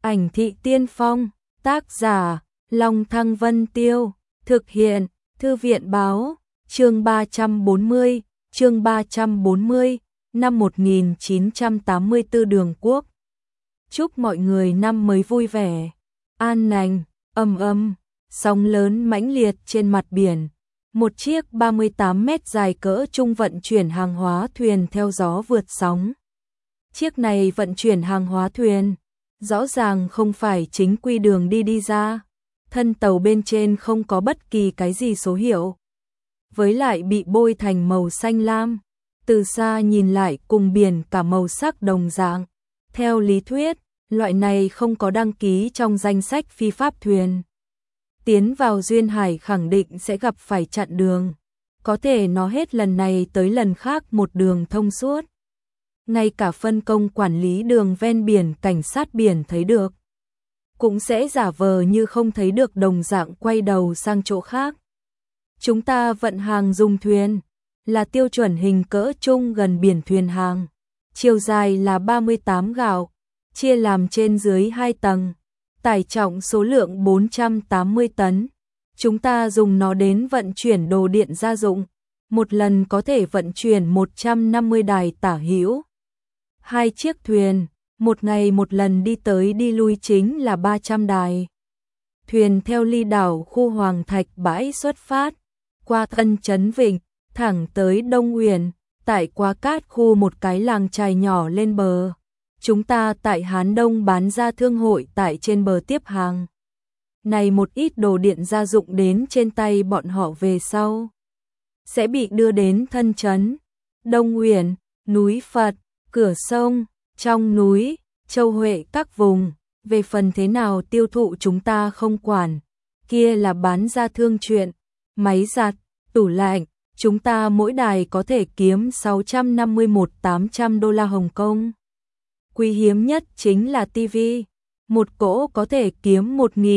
Ảnh thị tiên phong, tác giả, Long Thăng Vân Tiêu, thực hiện, Thư viện báo, chương 340, năm 1984 Đường Quốc. Chúc mọi người năm mới vui vẻ, an lành, sóng lớn mãnh liệt trên mặt biển. Một chiếc 38 mét dài cỡ trung vận chuyển hàng hóa thuyền theo gió vượt sóng. Chiếc này vận chuyển hàng hóa thuyền, rõ ràng không phải chính quy đường đi ra. Thân tàu bên trên không có bất kỳ cái gì số hiệu, với lại bị bôi thành màu xanh lam. Từ xa nhìn lại cùng biển cả màu sắc đồng dạng. Theo lý thuyết, loại này không có đăng ký trong danh sách phi pháp thuyền. Tiến vào duyên hải khẳng định sẽ gặp phải chặn đường. Có thể nó hết lần này tới lần khác một đường thông suốt. Ngay cả phân công quản lý đường ven biển cảnh sát biển thấy được, cũng sẽ giả vờ như không thấy được đồng dạng quay đầu sang chỗ khác. Chúng ta vận hàng dùng thuyền, là tiêu chuẩn hình cỡ trung gần biển thuyền hàng. Chiều dài là 38 gạo, chia làm trên dưới 2 tầng. Tải trọng số lượng 480 tấn. Chúng ta dùng nó đến vận chuyển đồ điện gia dụng. Một lần có thể vận chuyển 150 đài tả hữu. 2 chiếc thuyền, một ngày một lần đi tới đi lui chính là 300 đài. Thuyền theo ly đảo khu Hoàng Thạch bãi xuất phát, qua Ân Chấn Vịnh, thẳng tới Đông Uyển, tại Quá Cát khu một cái làng chài nhỏ lên bờ. Chúng ta tại Hán Đông bán ra thương hội tại trên bờ tiếp hàng. Này một ít đồ điện gia dụng đến trên tay bọn họ về sau sẽ bị đưa đến thân trấn Đông Uyển, núi Phật, cửa sông, trong núi, Châu Huệ các vùng. Về phần thế nào tiêu thụ chúng ta không quản, kia là bán ra thương chuyện. Máy giặt, tủ lạnh, chúng ta mỗi đài có thể kiếm 651-800 đô la Hồng Kông. Quý hiếm nhất chính là tivi, một cỗ có thể kiếm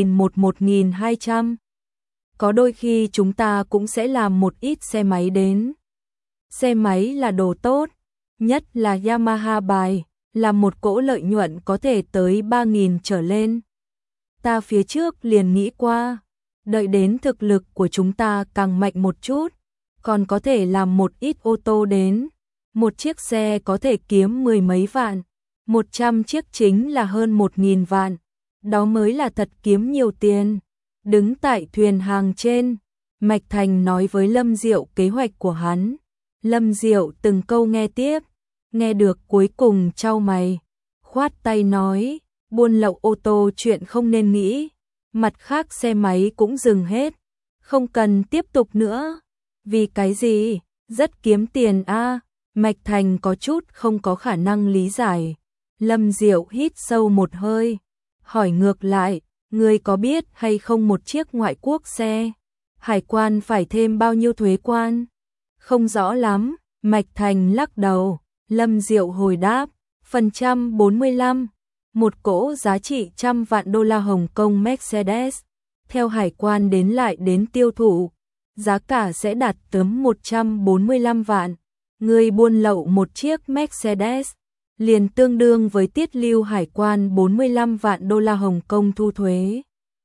1.200. Có đôi khi chúng ta cũng sẽ làm một ít xe máy đến. Xe máy là đồ tốt, nhất là Yamaha bài, là một cỗ lợi nhuận có thể tới 3.000 trở lên. Ta phía trước liền nghĩ qua, đợi đến thực lực của chúng ta càng mạnh một chút, còn có thể làm một ít ô tô đến. Một chiếc xe có thể kiếm 10 mấy vạn, 100 chiếc chính là hơn 1.000 vạn. Đó mới là thật kiếm nhiều tiền. Đứng tại thuyền hàng trên, Mạch Thành nói với Lâm Diệu kế hoạch của hắn. Lâm Diệu từng câu nghe tiếp, nghe được cuối cùng chau mày, khoát tay nói, buôn lậu ô tô chuyện không nên nghĩ, mặt khác xe máy cũng dừng hết, không cần tiếp tục nữa. Vì cái gì? Rất kiếm tiền a. Mạch Thành có chút không có khả năng lý giải. Lâm Diệu hít sâu một hơi, hỏi ngược lại, ngươi có biết hay không một chiếc ngoại quốc xe, hải quan phải thêm bao nhiêu thuế quan? Không rõ lắm, Mạch Thành lắc đầu. Lâm Diệu hồi đáp, phần trăm 45, một cỗ giá trị 100 vạn đô la Hồng Kông Mercedes, theo hải quan đến lại đến tiêu thụ, giá cả sẽ đạt tấm 145 vạn. Người buôn lậu một chiếc Mercedes, liền tương đương với tiết lưu hải quan 45 vạn đô la Hồng Kông thu thuế.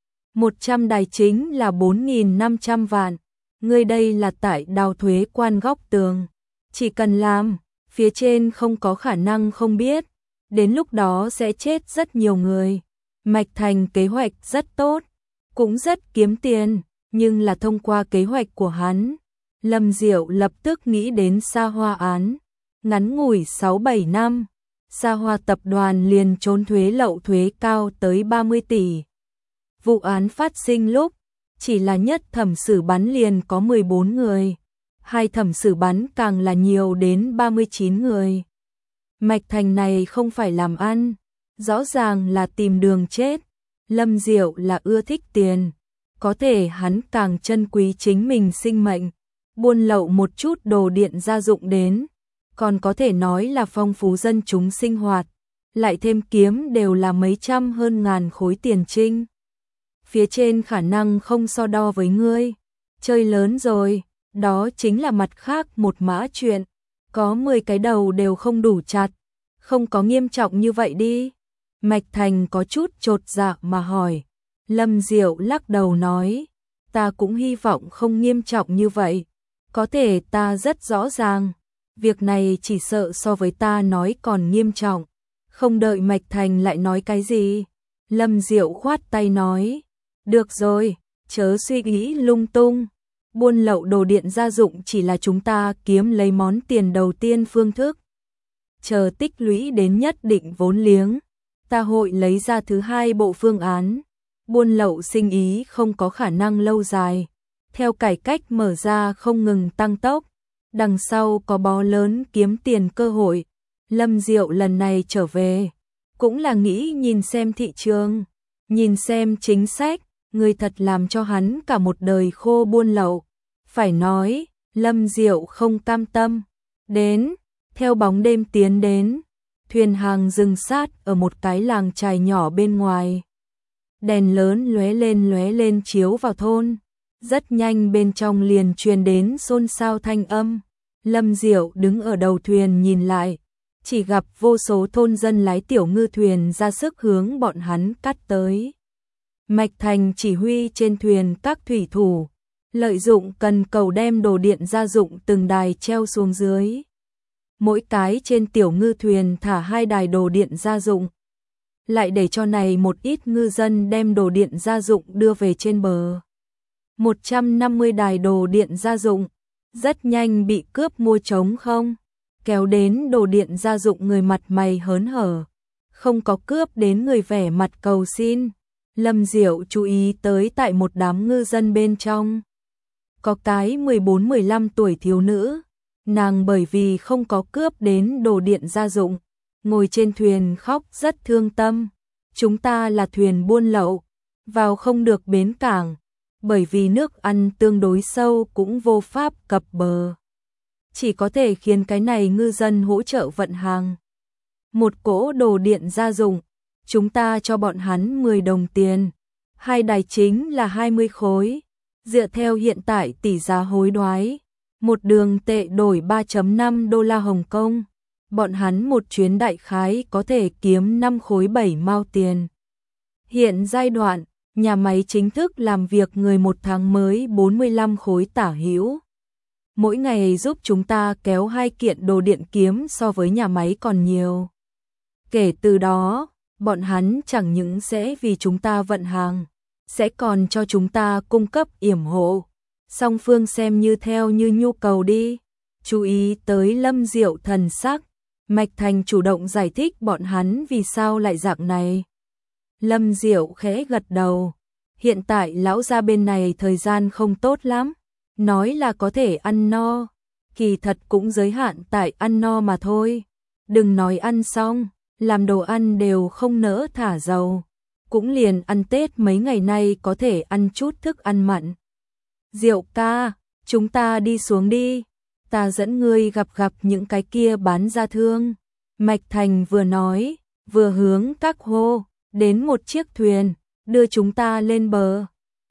100 đài chính là 4.500 vạn. Người đây là tại đào thuế quan góc tường. Chỉ cần làm, phía trên không có khả năng không biết, đến lúc đó sẽ chết rất nhiều người. Mạch Thành kế hoạch rất tốt, cũng rất kiếm tiền, nhưng là thông qua kế hoạch của hắn, Lâm Diệu lập tức nghĩ đến Sa Hoa án. Ngắn ngủi 6-7 năm, Sa Hoa tập đoàn liền trốn thuế lậu thuế cao tới 30 tỷ. Vụ án phát sinh lúc, chỉ là nhất thẩm xử bắn liền có 14 người. Hai thẩm xử bắn càng là nhiều đến 39 người. Mạch Thành này không phải làm ăn, rõ ràng là tìm đường chết. Lâm Diệu là ưa thích tiền, có thể hắn càng trân quý chính mình sinh mệnh. Buôn lậu một chút đồ điện gia dụng đến, còn có thể nói là phong phú dân chúng sinh hoạt, lại thêm kiếm đều là mấy trăm hơn ngàn khối tiền trinh. Phía trên khả năng không so đo với ngươi, chơi lớn rồi. Đó chính là mặt khác một mã chuyện, có 10 cái đầu đều không đủ chặt, không có nghiêm trọng như vậy đi. Mạch Thành có chút chột dạ mà hỏi. Lâm Diệu lắc đầu nói, ta cũng hy vọng không nghiêm trọng như vậy. Có thể ta rất rõ ràng, việc này chỉ sợ so với ta nói còn nghiêm trọng. Không đợi Mạch Thành lại nói cái gì, Lâm Diệu khoát tay nói, được rồi, chớ suy nghĩ lung tung. Buôn lậu đồ điện gia dụng chỉ là chúng ta kiếm lấy món tiền đầu tiên phương thức. Chờ tích lũy đến nhất định vốn liếng, ta hội lấy ra thứ hai bộ phương án. Buôn lậu sinh ý không có khả năng lâu dài, theo cải cách mở ra không ngừng tăng tốc, đằng sau có bó lớn kiếm tiền cơ hội. Lâm Diệu lần này trở về, cũng là nghĩ nhìn xem thị trường, nhìn xem chính sách, người thật làm cho hắn cả một đời khô buôn lậu. Phải nói, Lâm Diệu không cam tâm. Đến, theo bóng đêm tiến đến, thuyền hàng dừng sát ở một cái làng chài nhỏ bên ngoài. Đèn lớn lóe lên chiếu vào thôn. Rất nhanh bên trong liền truyền đến xôn xao thanh âm. Lâm Diệu đứng ở đầu thuyền nhìn lại, chỉ gặp vô số thôn dân lái tiểu ngư thuyền ra sức hướng bọn hắn cắt tới. Mạch Thành chỉ huy trên thuyền các thủy thủ, lợi dụng cần cầu đem đồ điện gia dụng từng đài treo xuống dưới. Mỗi cái trên tiểu ngư thuyền thả 2 đài đồ điện gia dụng, lại để cho này một ít ngư dân đem đồ điện gia dụng đưa về trên bờ. 150 đài đồ điện gia dụng, rất nhanh bị cướp mua trống không, kéo đến đồ điện gia dụng người mặt mày hớn hở, không có cướp đến người vẻ mặt cầu xin. Lâm Diệu chú ý tới tại một đám ngư dân bên trong, có cái 14-15 tuổi thiếu nữ, nàng bởi vì không có cướp đến đồ điện gia dụng, ngồi trên thuyền khóc rất thương tâm. Chúng ta là thuyền buôn lậu, vào không được bến cảng, bởi vì nước ăn tương đối sâu cũng vô pháp cập bờ. Chỉ có thể khiến cái này ngư dân hỗ trợ vận hàng. Một cỗ đồ điện gia dụng, chúng ta cho bọn hắn 10 đồng tiền, 2 đài chính là 20 khối. Dựa theo hiện tại tỷ giá hối đoái, một đường tệ đổi 3.5 đô la Hồng Kông, bọn hắn một chuyến đại khái có thể kiếm 5 khối 7 mao tiền. Hiện giai đoạn, nhà máy chính thức làm việc người một tháng mới 45 khối tả hữu. Mỗi ngày giúp chúng ta kéo 2 kiện đồ điện kiếm so với nhà máy còn nhiều. Kể từ đó, bọn hắn chẳng những sẽ vì chúng ta vận hàng, sẽ còn cho chúng ta cung cấp yểm hộ. Song phương xem như theo như nhu cầu đi. Chú ý tới Lâm Diệu thần sắc, Mạch Thành chủ động giải thích bọn hắn vì sao lại dạng này. Lâm Diệu khẽ gật đầu. Hiện tại lão gia bên này thời gian không tốt lắm, nói là có thể ăn no, kỳ thật cũng giới hạn tại ăn no mà thôi. Đừng nói ăn xong, làm đồ ăn đều không nỡ thả dầu, cũng liền ăn Tết mấy ngày nay có thể ăn chút thức ăn mặn. Diệu ca, chúng ta đi xuống đi, ta dẫn ngươi gặp những cái kia bán ra thương. Mạch Thành vừa nói, vừa hướng các hô, đến một chiếc thuyền, đưa chúng ta lên bờ.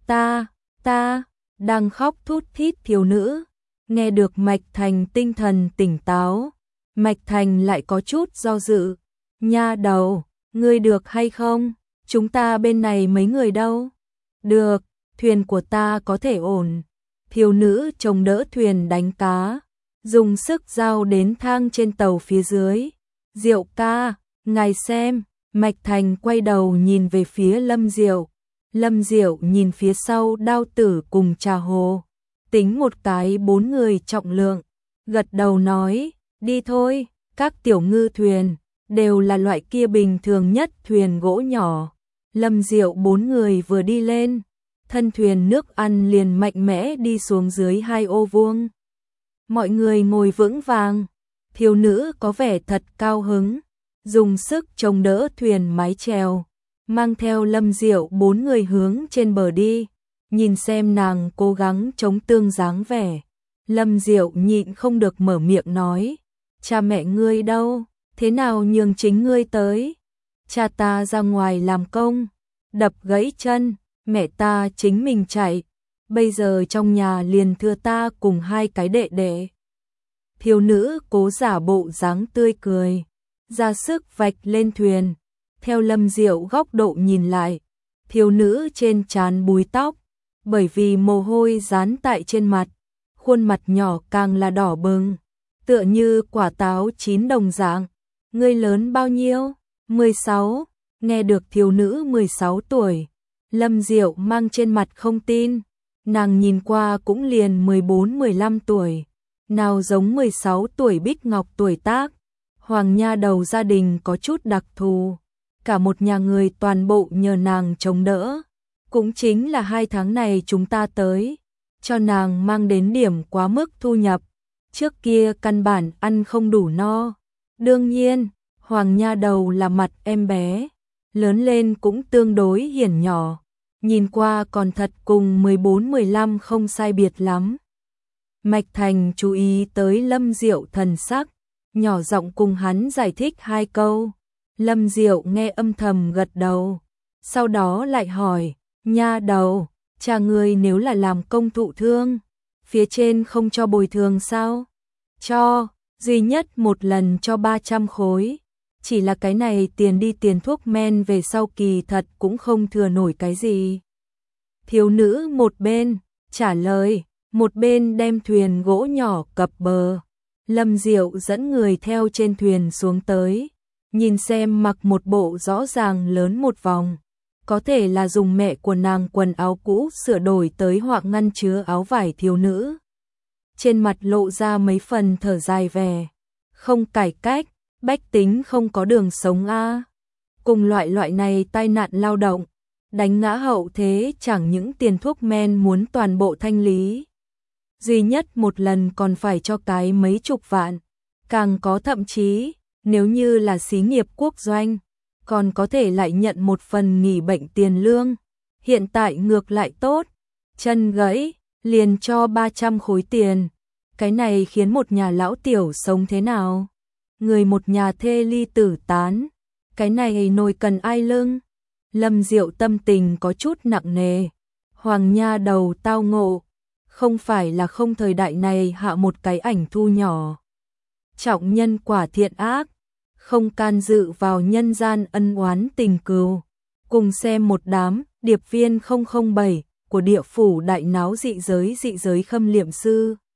Ta, đang khóc thút thít thiếu nữ, nghe được Mạch Thành tinh thần tỉnh táo. Mạch Thành lại có chút do dự, nha đầu, ngươi được hay không? Chúng ta bên này mấy người đâu? Được, thuyền của ta có thể ổn. Thiếu nữ chống đỡ thuyền đánh cá, dùng sức giao đến thang trên tàu phía dưới. Diệu ca, ngài xem. Mạch Thành quay đầu nhìn về phía Lâm Diệu. Lâm Diệu nhìn phía sau Đao Tử cùng Trà Hồ, tính một cái 4 người trọng lượng, gật đầu nói, đi thôi. Các tiểu ngư thuyền đều là loại kia bình thường nhất thuyền gỗ nhỏ. Lâm Diệu 4 người vừa đi lên, thân thuyền nước ăn liền mạnh mẽ đi xuống dưới 2 ô vuông. Mọi người ngồi vững vàng, thiếu nữ có vẻ thật cao hứng, dùng sức chống đỡ thuyền mái chèo, mang theo Lâm Diệu 4 người hướng trên bờ đi. Nhìn xem nàng cố gắng chống tương dáng vẻ, Lâm Diệu nhịn không được mở miệng nói, cha mẹ ngươi đâu, thế nào nhường chính ngươi tới? Cha ta ra ngoài làm công, đập gãy chân, mẹ ta chính mình chạy, bây giờ trong nhà liền thưa ta cùng 2 cái đệ đệ. Thiếu nữ cố giả bộ dáng tươi cười, ra sức vạch lên thuyền, Theo Lâm Diệu góc độ nhìn lại, thiếu nữ trên trán búi tóc, bởi vì mồ hôi dán tại trên mặt, khuôn mặt nhỏ càng là đỏ bừng, tựa như quả táo chín đồng dạng. Ngươi lớn bao nhiêu? 16. Nghe được thiếu nữ 16 tuổi, Lâm Diệu mang trên mặt không tin, nàng nhìn qua cũng liền 14-15 tuổi, nào giống 16 tuổi Bích Ngọc tuổi tác. Hoàng nha đầu gia đình có chút đặc thù, cả một nhà người toàn bộ nhờ nàng chống đỡ, cũng chính là 2 tháng này chúng ta tới, cho nàng mang đến điểm quá mức thu nhập, trước kia căn bản ăn không đủ no. Đương nhiên, Hoàng nha đầu là mặt em bé, lớn lên cũng tương đối hiển nhỏ, nhìn qua còn thật cùng 14-15 không sai biệt lắm. Mạch Thành chú ý tới Lâm Diệu thần sắc, nhỏ giọng cùng hắn giải thích 2 câu. Lâm Diệu nghe âm thầm gật đầu, sau đó lại hỏi, nha đầu, cha ngươi nếu là làm công thụ thương, phía trên không cho bồi thường sao? Cho, duy nhất một lần cho 300 khối, chỉ là cái này tiền đi tiền thuốc men về sau kỳ thật cũng không thừa nổi cái gì. Thiếu nữ một bên trả lời, một bên đem thuyền gỗ nhỏ cập bờ. Lâm Diệu dẫn người theo trên thuyền xuống tới, nhìn xem mặc một bộ rõ ràng lớn một vòng, có thể là dùng mẹ của nàng quần áo cũ sửa đổi tới hoặc ngăn chứa áo vải thiếu nữ. Trên mặt lộ ra mấy phần thở dài vẻ, không cải cách, bách tính không có đường sống a. Cùng loại này tai nạn lao động, đánh ngã hậu thế chẳng những tiền thuốc men muốn toàn bộ thanh lý. Duy nhất một lần còn phải cho cái mấy chục vạn, càng có thậm chí, nếu như là xí nghiệp quốc doanh, còn có thể lại nhận một phần nghỉ bệnh tiền lương. Hiện tại ngược lại tốt, chân gãy, liền cho 300 khối tiền. Cái này khiến một nhà lão tiểu sống thế nào? Người một nhà thê ly tử tán, cái này nồi cần ai lưng? Lâm Diệu tâm tình có chút nặng nề. Hoàng nha đầu tao ngộ, không phải là không thời đại này hạ một cái ảnh thu nhỏ. Trọng nhân quả thiện ác, không can dự vào nhân gian ân oán tình cừu. Cùng xem một đám điệp viên 007 của địa phủ đại náo dị giới khâm liệm sư.